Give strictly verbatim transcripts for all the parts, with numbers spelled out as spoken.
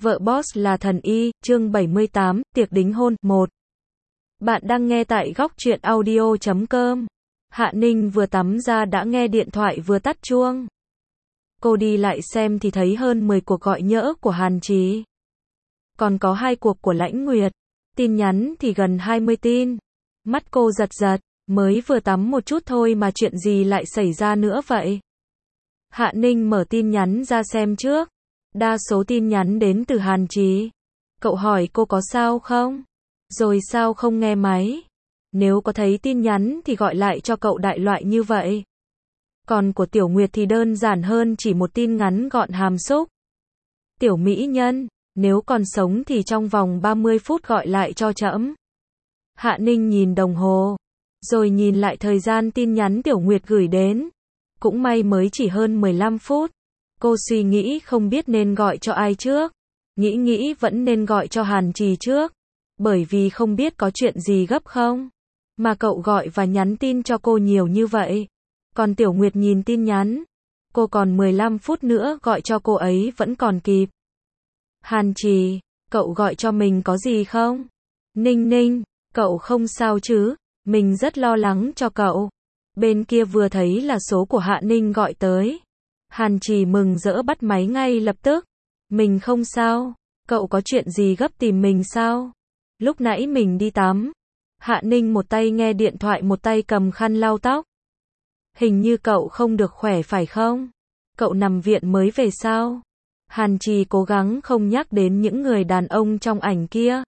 Vợ boss là thần y, chương bảy mươi tám, tiệc đính hôn, một. Bạn đang nghe tại góc truyện audio chấm com. Hạ Ninh vừa tắm ra đã nghe điện thoại vừa tắt chuông. Cô đi lại xem thì thấy hơn mười cuộc gọi nhỡ của Hàn Trì. Còn có hai cuộc của Lãnh Nguyệt. Tin nhắn thì gần hai mươi tin. Mắt cô giật giật, mới vừa tắm một chút thôi mà chuyện gì lại xảy ra nữa vậy? Hạ Ninh mở tin nhắn ra xem trước. Đa số tin nhắn đến từ Hàn Trì. Cậu hỏi cô có sao không? Rồi sao không nghe máy? Nếu có thấy tin nhắn thì gọi lại cho cậu, đại loại như vậy. Còn của Tiểu Nguyệt thì đơn giản hơn, chỉ một tin ngắn gọn hàm xúc. Tiểu mỹ nhân, nếu còn sống thì trong vòng ba mươi phút gọi lại cho trẫm. Hạ Ninh nhìn đồng hồ, rồi nhìn lại thời gian tin nhắn Tiểu Nguyệt gửi đến. Cũng may mới chỉ hơn mười lăm phút. Cô suy nghĩ không biết nên gọi cho ai trước. Nghĩ nghĩ vẫn nên gọi cho Hàn Trì trước. Bởi vì không biết có chuyện gì gấp không. Mà cậu gọi và nhắn tin cho cô nhiều như vậy. Còn Tiểu Nguyệt nhìn tin nhắn. Cô còn mười lăm phút nữa gọi cho cô ấy vẫn còn kịp. Hàn Trì, cậu gọi cho mình có gì không? Ninh Ninh, cậu không sao chứ? Mình rất lo lắng cho cậu. Bên kia vừa thấy là số của Hạ Ninh gọi tới. Hàn Trì mừng rỡ bắt máy ngay lập tức. Mình không sao. Cậu có chuyện gì gấp tìm mình sao? Lúc nãy mình đi tắm. Hạ Ninh một tay nghe điện thoại một tay cầm khăn lau tóc. Hình như cậu không được khỏe phải không? Cậu nằm viện mới về sao? Hàn Trì cố gắng không nhắc đến những người đàn ông trong ảnh kia.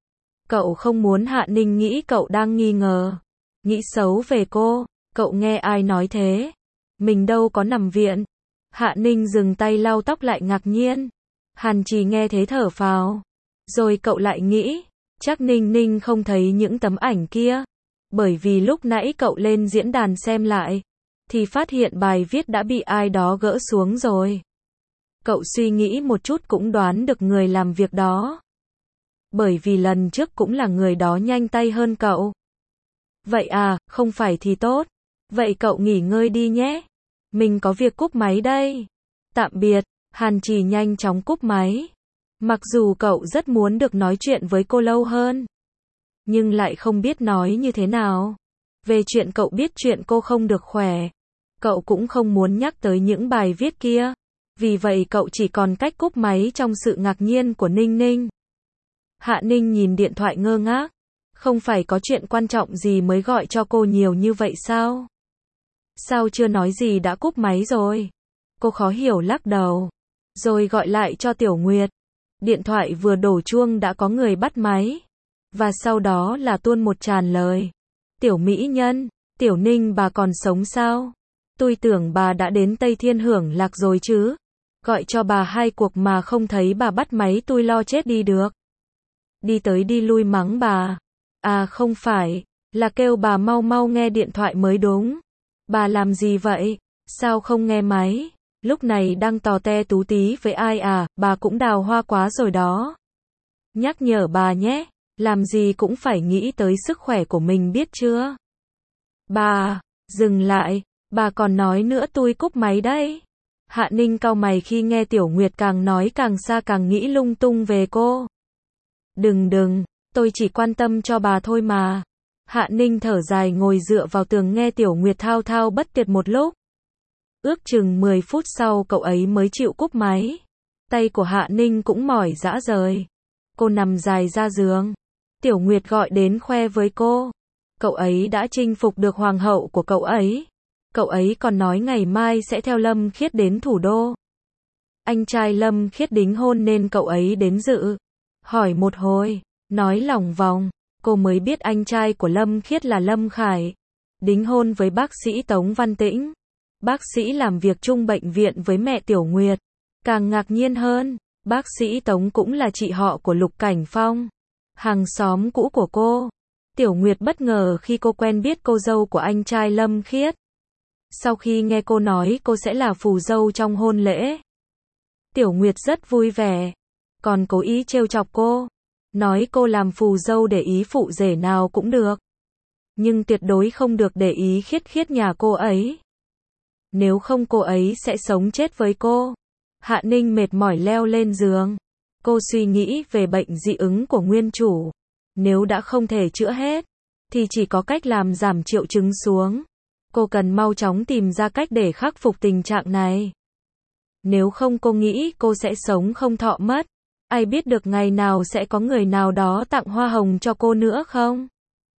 Cậu không muốn Hạ Ninh nghĩ cậu đang nghi ngờ. Nghĩ xấu về cô. Cậu nghe ai nói thế? Mình đâu có nằm viện. Hạ Ninh dừng tay lau tóc lại ngạc nhiên. Hàn Trì nghe thế thở phào. Rồi cậu lại nghĩ, chắc Ninh Ninh không thấy những tấm ảnh kia. Bởi vì lúc nãy cậu lên diễn đàn xem lại, thì phát hiện bài viết đã bị ai đó gỡ xuống rồi. Cậu suy nghĩ một chút cũng đoán được người làm việc đó. Bởi vì lần trước cũng là người đó nhanh tay hơn cậu. Vậy à, không phải thì tốt. Vậy cậu nghỉ ngơi đi nhé. Mình có việc cúp máy đây. Tạm biệt. Hàn Trì nhanh chóng cúp máy. Mặc dù cậu rất muốn được nói chuyện với cô lâu hơn, nhưng lại không biết nói như thế nào. Về chuyện cậu biết chuyện cô không được khỏe, cậu cũng không muốn nhắc tới những bài viết kia. Vì vậy cậu chỉ còn cách cúp máy trong sự ngạc nhiên của Ninh Ninh. Hạ Ninh nhìn điện thoại ngơ ngác. Không phải có chuyện quan trọng gì mới gọi cho cô nhiều như vậy sao? Sao chưa nói gì đã cúp máy rồi? Cô khó hiểu lắc đầu. Rồi gọi lại cho Tiểu Nguyệt. Điện thoại vừa đổ chuông đã có người bắt máy. Và sau đó là tuôn một tràn lời. Tiểu mỹ nhân, Tiểu Ninh bà còn sống sao? Tôi tưởng bà đã đến Tây Thiên hưởng lạc rồi chứ. Gọi cho bà hai cuộc mà không thấy bà bắt máy, tôi lo chết đi được. Đi tới đi lui mắng bà. À không phải, là kêu bà mau mau nghe điện thoại mới đúng. Bà làm gì vậy? Sao không nghe máy? Lúc này đang tò te tú tí với ai à? Bà cũng đào hoa quá rồi đó. Nhắc nhở bà nhé. Làm gì cũng phải nghĩ tới sức khỏe của mình biết chưa? Bà, dừng lại. Bà còn nói nữa, tôi cúp máy đấy. Hạ Ninh cau mày khi nghe Tiểu Nguyệt càng nói càng xa, càng nghĩ lung tung về cô. Đừng đừng, tôi chỉ quan tâm cho bà thôi mà. Hạ Ninh thở dài ngồi dựa vào tường nghe Tiểu Nguyệt thao thao bất tuyệt một lúc. Ước chừng mười phút sau cậu ấy mới chịu cúp máy. Tay của Hạ Ninh cũng mỏi rã rời. Cô nằm dài ra giường. Tiểu Nguyệt gọi đến khoe với cô. Cậu ấy đã chinh phục được hoàng hậu của cậu ấy. Cậu ấy còn nói ngày mai sẽ theo Lâm Khiết đến thủ đô. Anh trai Lâm Khiết đính hôn nên cậu ấy đến dự. Hỏi một hồi, nói lòng vòng, cô mới biết anh trai của Lâm Khiết là Lâm Khải. Đính hôn với bác sĩ Tống Văn Tĩnh. Bác sĩ làm việc chung bệnh viện với mẹ Tiểu Nguyệt. Càng ngạc nhiên hơn, bác sĩ Tống cũng là chị họ của Lục Cảnh Phong, hàng xóm cũ của cô. Tiểu Nguyệt bất ngờ khi cô quen biết cô dâu của anh trai Lâm Khiết. Sau khi nghe cô nói cô sẽ là phù dâu trong hôn lễ, Tiểu Nguyệt rất vui vẻ, còn cố ý trêu chọc cô, nói cô làm phù dâu để ý phụ rể nào cũng được, nhưng tuyệt đối không được để ý Khiết Khiết nhà cô ấy. Nếu không cô ấy sẽ sống chết với cô. Hạ Ninh mệt mỏi leo lên giường. Cô suy nghĩ về bệnh dị ứng của nguyên chủ. Nếu đã không thể chữa hết, thì chỉ có cách làm giảm triệu chứng xuống. Cô cần mau chóng tìm ra cách để khắc phục tình trạng này. Nếu không cô nghĩ cô sẽ sống không thọ mất. Ai biết được ngày nào sẽ có người nào đó tặng hoa hồng cho cô nữa không?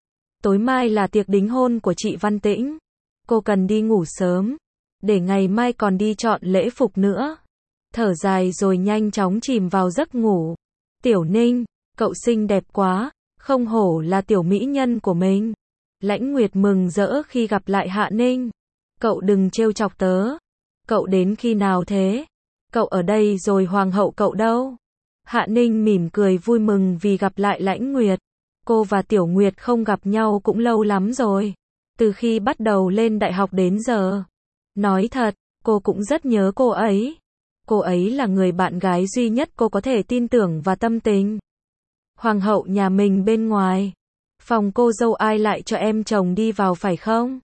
Tối mai là tiệc đính hôn của chị Văn Tĩnh. Cô cần đi ngủ sớm, để ngày mai còn đi chọn lễ phục nữa. Thở dài rồi nhanh chóng chìm vào giấc ngủ. Tiểu Ninh, cậu xinh đẹp quá, không hổ là tiểu mỹ nhân của mình. Lãnh Nguyệt mừng rỡ khi gặp lại Hạ Ninh. Cậu đừng trêu chọc tớ. Cậu đến khi nào thế? Cậu ở đây rồi hoàng hậu cậu đâu? Hạ Ninh mỉm cười vui mừng vì gặp lại Lãnh Nguyệt. Cô và Tiểu Nguyệt không gặp nhau cũng lâu lắm rồi. Từ khi bắt đầu lên đại học đến giờ. Nói thật, cô cũng rất nhớ cô ấy. Cô ấy là người bạn gái duy nhất cô có thể tin tưởng và tâm tình. Hoàng hậu nhà mình bên ngoài. Phòng cô dâu ai lại cho em chồng đi vào phải không?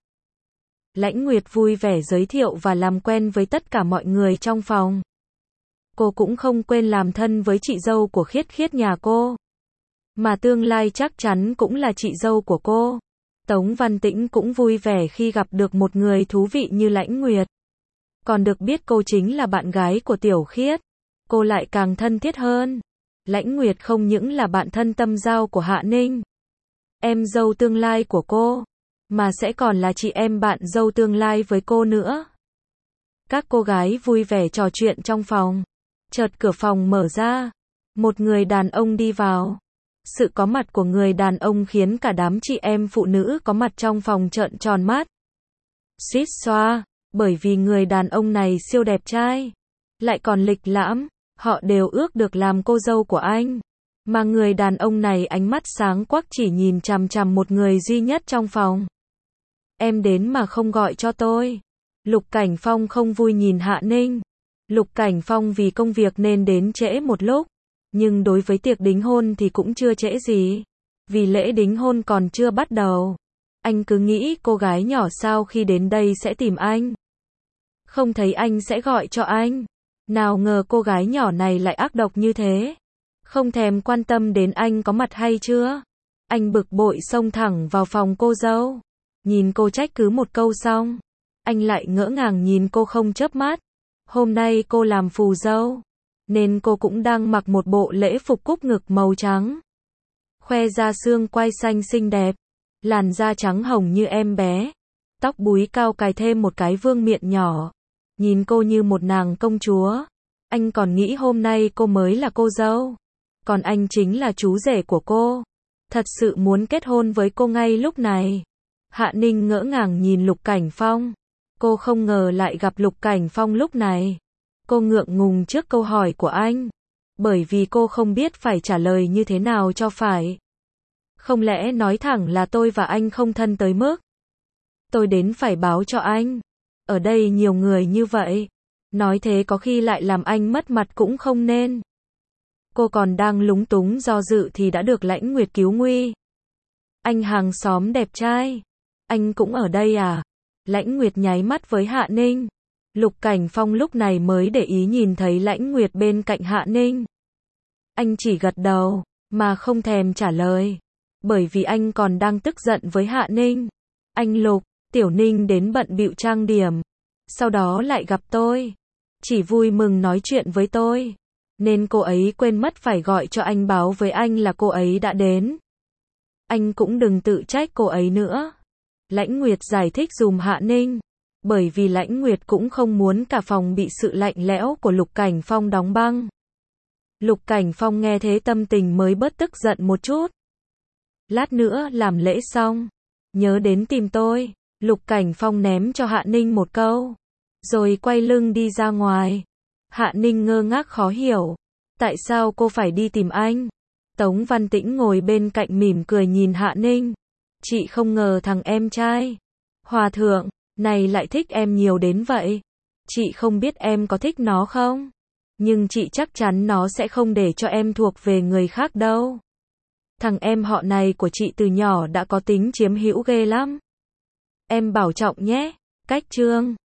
Lãnh Nguyệt vui vẻ giới thiệu và làm quen với tất cả mọi người trong phòng. Cô cũng không quên làm thân với chị dâu của Khiết Khiết nhà cô. Mà tương lai chắc chắn cũng là chị dâu của cô. Tống Văn Tĩnh cũng vui vẻ khi gặp được một người thú vị như Lãnh Nguyệt. Còn được biết cô chính là bạn gái của Tiểu Khiết. Cô lại càng thân thiết hơn. Lãnh Nguyệt không những là bạn thân tâm giao của Hạ Ninh, em dâu tương lai của cô, mà sẽ còn là chị em bạn dâu tương lai với cô nữa. Các cô gái vui vẻ trò chuyện trong phòng. Chợt cửa phòng mở ra. Một người đàn ông đi vào. Sự có mặt của người đàn ông khiến cả đám chị em phụ nữ có mặt trong phòng trợn tròn mắt. Suýt xoa, bởi vì người đàn ông này siêu đẹp trai, lại còn lịch lãm, họ đều ước được làm cô dâu của anh. Mà người đàn ông này ánh mắt sáng quắc chỉ nhìn chằm chằm một người duy nhất trong phòng. Em đến mà không gọi cho tôi. Lục Cảnh Phong không vui nhìn Hạ Ninh. Lục Cảnh Phong vì công việc nên đến trễ một lúc. Nhưng đối với tiệc đính hôn thì cũng chưa trễ gì. Vì lễ đính hôn còn chưa bắt đầu. Anh cứ nghĩ cô gái nhỏ sau khi đến đây sẽ tìm anh. Không thấy anh sẽ gọi cho anh. Nào ngờ cô gái nhỏ này lại ác độc như thế. Không thèm quan tâm đến anh có mặt hay chưa. Anh bực bội xông thẳng vào phòng cô dâu. Nhìn cô trách cứ một câu xong, anh lại ngỡ ngàng nhìn cô không chớp mắt. Hôm nay cô làm phù dâu, nên cô cũng đang mặc một bộ lễ phục cúc ngực màu trắng. Khoe ra xương quai xanh xinh đẹp, làn da trắng hồng như em bé. Tóc búi cao cài thêm một cái vương miện nhỏ. Nhìn cô như một nàng công chúa. Anh còn nghĩ hôm nay cô mới là cô dâu. Còn anh chính là chú rể của cô. Thật sự muốn kết hôn với cô ngay lúc này. Hạ Ninh ngỡ ngàng nhìn Lục Cảnh Phong. Cô không ngờ lại gặp Lục Cảnh Phong lúc này. Cô ngượng ngùng trước câu hỏi của anh. Bởi vì cô không biết phải trả lời như thế nào cho phải. Không lẽ nói thẳng là tôi và anh không thân tới mức tôi đến phải báo cho anh. Ở đây nhiều người như vậy. Nói thế có khi lại làm anh mất mặt cũng không nên. Cô còn đang lúng túng do dự thì đã được Lãnh Nguyệt cứu nguy. Anh hàng xóm đẹp trai. Anh cũng ở đây à? Lãnh Nguyệt nháy mắt với Hạ Ninh. Lục Cảnh Phong lúc này mới để ý nhìn thấy Lãnh Nguyệt bên cạnh Hạ Ninh. Anh chỉ gật đầu, mà không thèm trả lời. Bởi vì anh còn đang tức giận với Hạ Ninh. Anh Lục, Tiểu Ninh đến bận bịu trang điểm. Sau đó lại gặp tôi. Chỉ vui mừng nói chuyện với tôi. Nên cô ấy quên mất phải gọi cho anh báo với anh là cô ấy đã đến. Anh cũng đừng tự trách cô ấy nữa. Lãnh Nguyệt giải thích dùm Hạ Ninh. Bởi vì Lãnh Nguyệt cũng không muốn cả phòng bị sự lạnh lẽo của Lục Cảnh Phong đóng băng. Lục Cảnh Phong nghe thế tâm tình mới bớt tức giận một chút. Lát nữa làm lễ xong, nhớ đến tìm tôi. Lục Cảnh Phong ném cho Hạ Ninh một câu. Rồi quay lưng đi ra ngoài. Hạ Ninh ngơ ngác khó hiểu. Tại sao cô phải đi tìm anh? Tống Văn Tĩnh ngồi bên cạnh mỉm cười nhìn Hạ Ninh. Chị không ngờ thằng em trai Hòa thượng này lại thích em nhiều đến vậy. Chị không biết em có thích nó không? Nhưng chị chắc chắn nó sẽ không để cho em thuộc về người khác đâu. Thằng em họ này của chị từ nhỏ đã có tính chiếm hữu ghê lắm. Em bảo trọng nhé. Cách chương